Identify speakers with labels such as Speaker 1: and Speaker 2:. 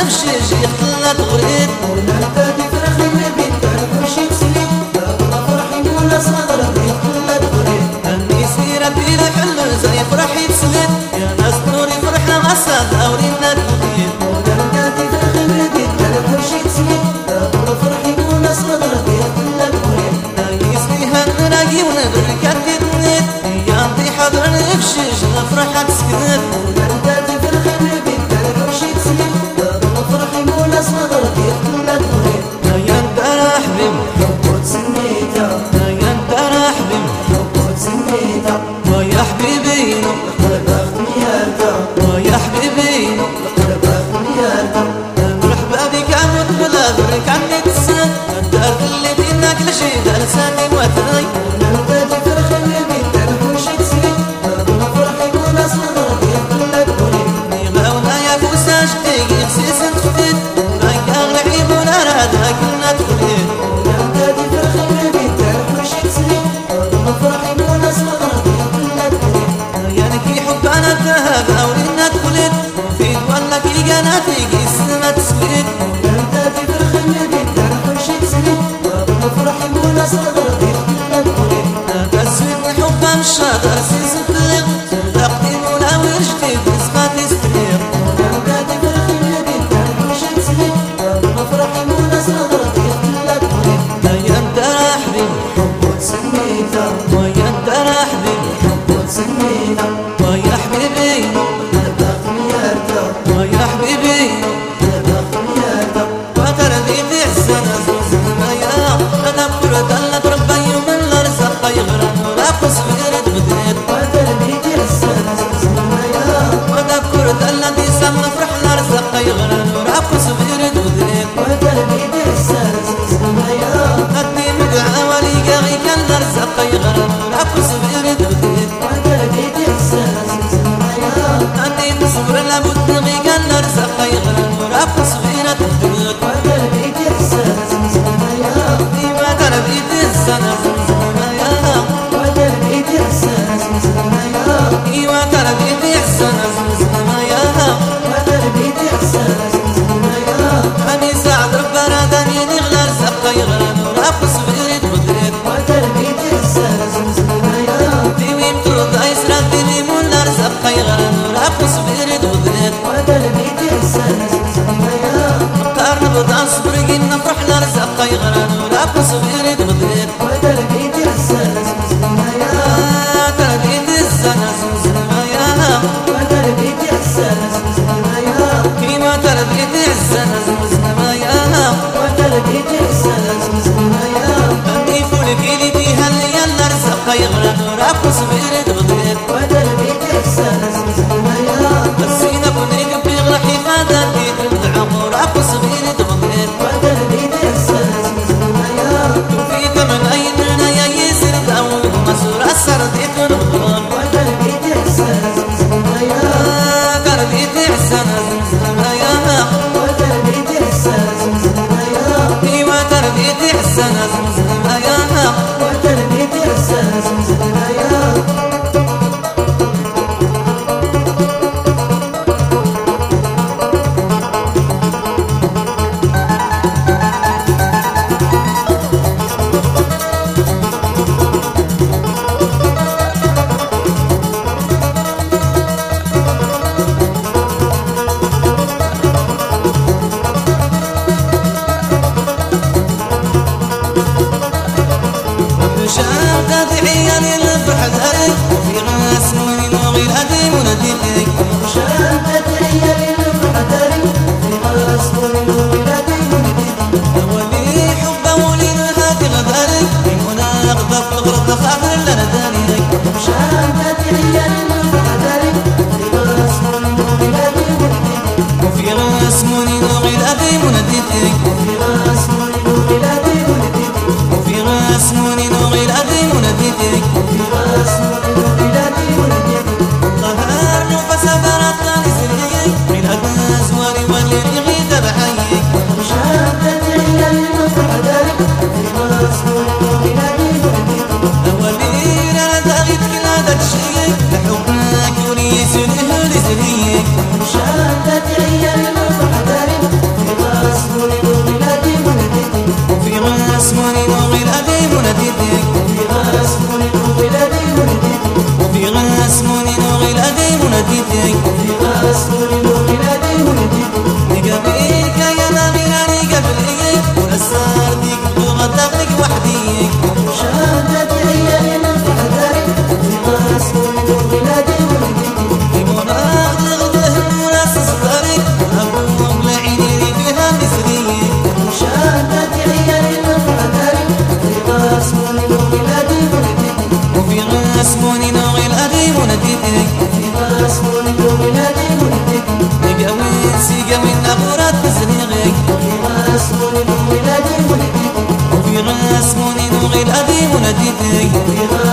Speaker 1: نفشج يخلى تغريد
Speaker 2: ونبدا تفرح النبي تعرف شي تسلي الله فرحي ولا صدر يخلى تغريد
Speaker 1: أني سيرة بلا حل زي فرحي تسلد يا ناس نوري فرحنا غساد أورينا تغريد
Speaker 2: ونبدا تفرح النبي تعرف شي تسلي الله فرحي ولا صدر يخلى تغريد
Speaker 1: أني سيها نراقي ونبركات تدنيت يا انتي حضر نفشج نفرح تسكنت
Speaker 2: ونبدا تفرح النبي تعرف شي تسلي الله فرحي ولا صدر يخلى تغريد
Speaker 1: يا انت حبيب
Speaker 2: حب تسميتها
Speaker 1: يا انت حبيب
Speaker 2: حب تسميتها
Speaker 1: ويا حبيبي
Speaker 2: قلب اغنياتها
Speaker 1: ويا حبيبي
Speaker 2: قلب اغنياتها
Speaker 1: مرحبا بك عمود بلا بركاني تسن الدار اللي دينك لشي لساني موثني
Speaker 2: ونبدا تفرح النبي تعرف شي تسلي الله فرحي ولا صدر يخلى تغريد
Speaker 1: نيغاونا يا فوساش تيجي خسيس تفتت رايك اغلعيب ولا رادها كنا تخليد
Speaker 2: ونبدا تفرح النبي تعرف شي تسلي الله فرحي ولا صدر يخلى تغريد
Speaker 1: يا نكي حب انا الذهب اورينا تخلد في ولا كي قناتي السما تسكت
Speaker 2: ونبدا تفرح النبي تعرف شي تسلي الله فرحي ولا صدر يخلى تغريد
Speaker 1: تسويت الحب مشاطر سيس تلق صدقتي ولا ورشتي بسماتي ستريق
Speaker 2: ونبدا تفرح النبي تعرف شي تسلي الله فرحي ولا صدر يخلى تغريد
Speaker 1: يا انت حبيب
Speaker 2: حب تسميتها
Speaker 1: ويا انت حبيب
Speaker 2: حب تسميتها
Speaker 1: ويا حبيبي
Speaker 2: قلب اغنياتها
Speaker 1: ويا حبيبي
Speaker 2: قلب اغنياتها
Speaker 1: وترديتي حسن زوز المايا تذكر دلت ربي من الارزاق يغرم ولا قصبير تبديت
Speaker 2: وتربيتي حسان زمايا
Speaker 1: وتذكر دلت يسمى فرح الارزاق يغرم ولا قصبير تبديت
Speaker 2: وتربيتي حسان زمايا
Speaker 1: قدي مدعى ولي قاغي كان الارزاق يغرم ولا قصبير تبديت
Speaker 2: وتربيتي حسان زمايا
Speaker 1: قدي تصبر لابد غي كان الارزاق يغرم ولا قصبير تبديت
Speaker 2: وتربيتي حسان زمايا
Speaker 1: ديما تربيتي السنة زمزمايا
Speaker 2: وتربيتي حسان زمايا
Speaker 1: ايوا تربيتي السنة زمزمايا
Speaker 2: وتربيتي حسان زمايا
Speaker 1: أني سعد ربنا دانيني غلا رزق يغرن ولا قصبير تبديت
Speaker 2: وتربيتي حسان زمايا
Speaker 1: ديوي مترد عيسرا ديني مولا رزق يغرن ولا قصبير تبديت
Speaker 2: وتربيتي حسان زمايا
Speaker 1: مختار نبدا نصبر قلنا نفرح لرزق يغرن ولا قصبير تبديت
Speaker 2: وتربيتي حسان زمايا
Speaker 1: تربيتي السنة زمزمايا
Speaker 2: وتربيتي حسان زمايا
Speaker 1: كيما تربيتي السنة زمزمايا
Speaker 2: وتربيتي حسان زمايا
Speaker 1: أني فولك اللي فيها اللي يلا رزق يغرن ولا قصبير تبديت
Speaker 2: وتربيتي حسان زمايا
Speaker 1: نسينا كنريك بغرحي فادتي تبدع ولا قصبير تبديت
Speaker 2: وتربيتي حسان زمايا
Speaker 1: فيك من أيننا يا يسر داود مسور أسرديت ونبغان
Speaker 2: وتربيتي حسان زمايا
Speaker 1: تربيتي حسن زمزمايا
Speaker 2: وتربيتي حسان زمايا
Speaker 1: ايوا تربيتي حسن زمزمايا
Speaker 2: وتربيتي حسان زمايا
Speaker 1: شاب تدعي للفرح داري وفي غاس من الغير هدي مناديك
Speaker 2: شابت هي للمحتري في غرس وللولاد
Speaker 1: ولي حب ولي هادي غداري من هنا اغضب الغرب خاطر لنا داري
Speaker 2: شابت هي للمحتري في غرس وللولاد
Speaker 1: وفي غاس من الغير هدي مناديك
Speaker 2: في غرس وللولاد
Speaker 1: وفي غاس من الغير هدي مناديك
Speaker 2: في غرس وللولاد
Speaker 1: قهر نوفا سفرات لنسري من هذا زواري واللي يغيد بحيك
Speaker 2: شابت هي للمحتري في غرس وللولاد
Speaker 1: أولي أنا داغيت كل هذا الشيء لحبك وليس الهل زريك
Speaker 2: شابت هي للمحتري
Speaker 1: تلقى من نغورات تزنيغي
Speaker 2: وفي غاسموني وولادي ولديتي
Speaker 1: وفي غاسموني وغير أدي ولديتي
Speaker 2: وفي